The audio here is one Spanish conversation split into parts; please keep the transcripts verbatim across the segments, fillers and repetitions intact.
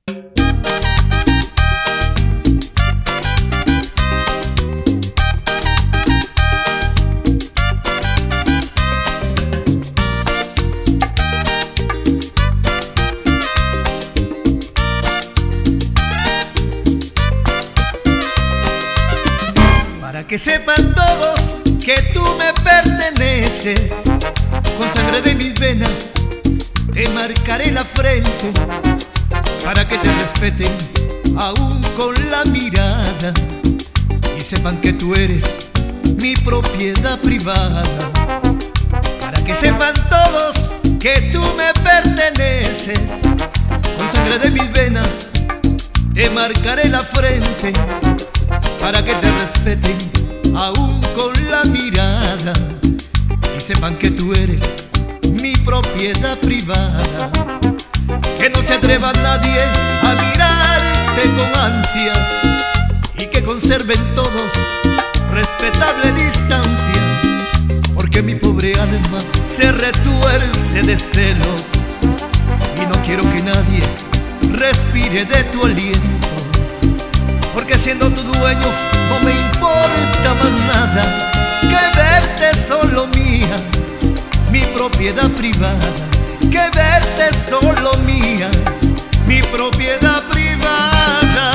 Para que sepan todos que tú me perteneces, con sangre de mis venas te marcaré la frente, para que te respeten aún con la mirada y sepan que tú eres mi propiedad privada. Para que sepan todos que tú me perteneces, con sangre de mis venas te marcaré la frente, para que te respeten aún con la mirada y sepan que tú eres mi propiedad privada. Que no se atreva nadie a mirarte con ansias y que conserven todos respetable distancia, porque mi pobre alma se retuerce de celos y no quiero que nadie respire de tu aliento. Porque siendo tu dueño no me importa más nada que verte solo mía, mi propiedad privada. Que verte solo mía, mi propiedad privada.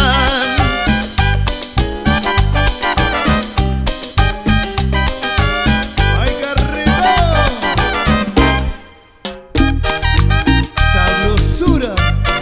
¡Ay, Garrido! ¡Sabrosura!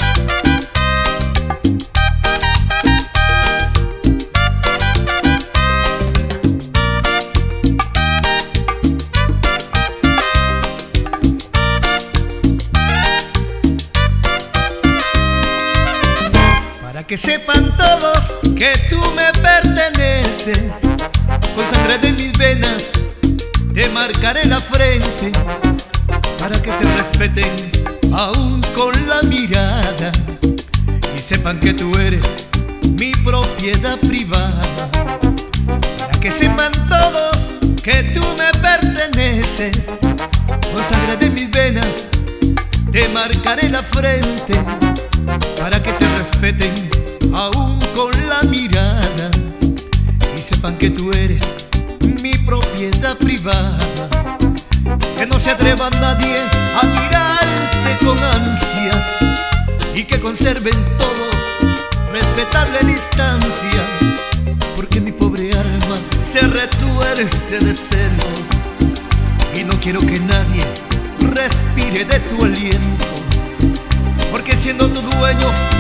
Para que sepan todos que tú me perteneces, con sangre de mis venas te marcaré la frente, para que te respeten aún con la mirada y sepan que tú eres mi propiedad privada. Para que sepan todos que tú me perteneces, con sangre de mis venas te marcaré la frente, para que te respeten aún con la mirada y sepan que tú eres mi propiedad privada. Que no se atreva nadie a mirarte con ansias y que conserven todos respetable distancia, porque mi pobre alma se retuerce de celos y no quiero que nadie respire de tu aliento. Porque siendo tu dueño